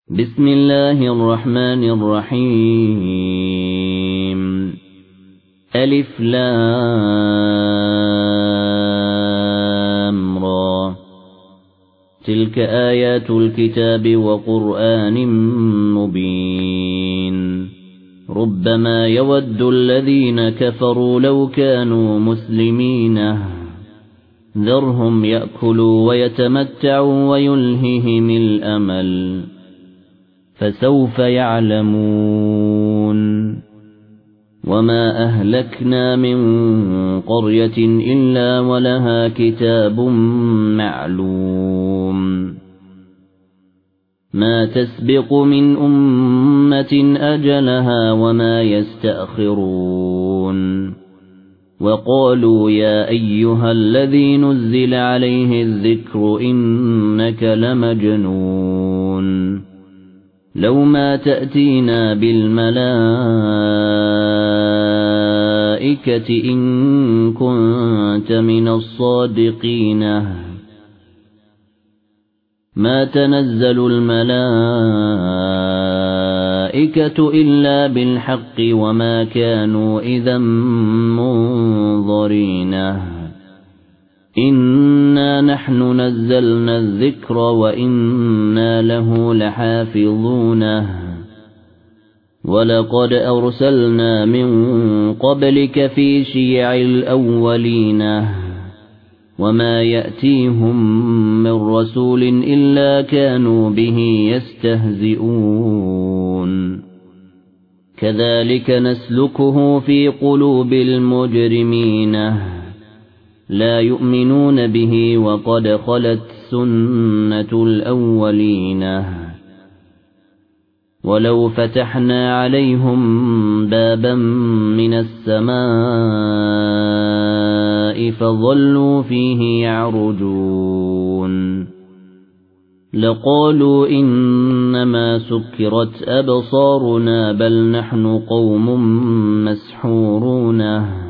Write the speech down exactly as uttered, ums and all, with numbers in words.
بسم الله الرحمن الرحيم ألف لام را تلك آيات الكتاب وقرآن مبين ربما يود الذين كفروا لو كانوا مسلمين ذرهم يأكلوا ويتمتعوا ويلههم الأمل فسوف يعلمون وما أهلكنا من قرية إلا ولها كتاب معلوم ما تسبق من أمة أجلها وما يستأخرون وقالوا يا أيها الذي نزل عليه الذكر إنك لمجنون لو ما تأتينا بالملائكة إن كنت من الصادقين ما تنزل الملائكة إلا بالحق وما كانوا إذا منظرين إنا نحن نزلنا الذكر وإنا له لحافظون ولقد أرسلنا من قبلك في شيع الأولين وما يأتيهم من رسول إلا كانوا به يستهزئون كذلك نسلكه في قلوب المجرمين لا يؤمنون به وقد خلت سنة الأولين ولو فتحنا عليهم بابا من السماء فظلوا فيه يعرجون لقالوا إنما سكرت أبصارنا بل نحن قوم مسحورون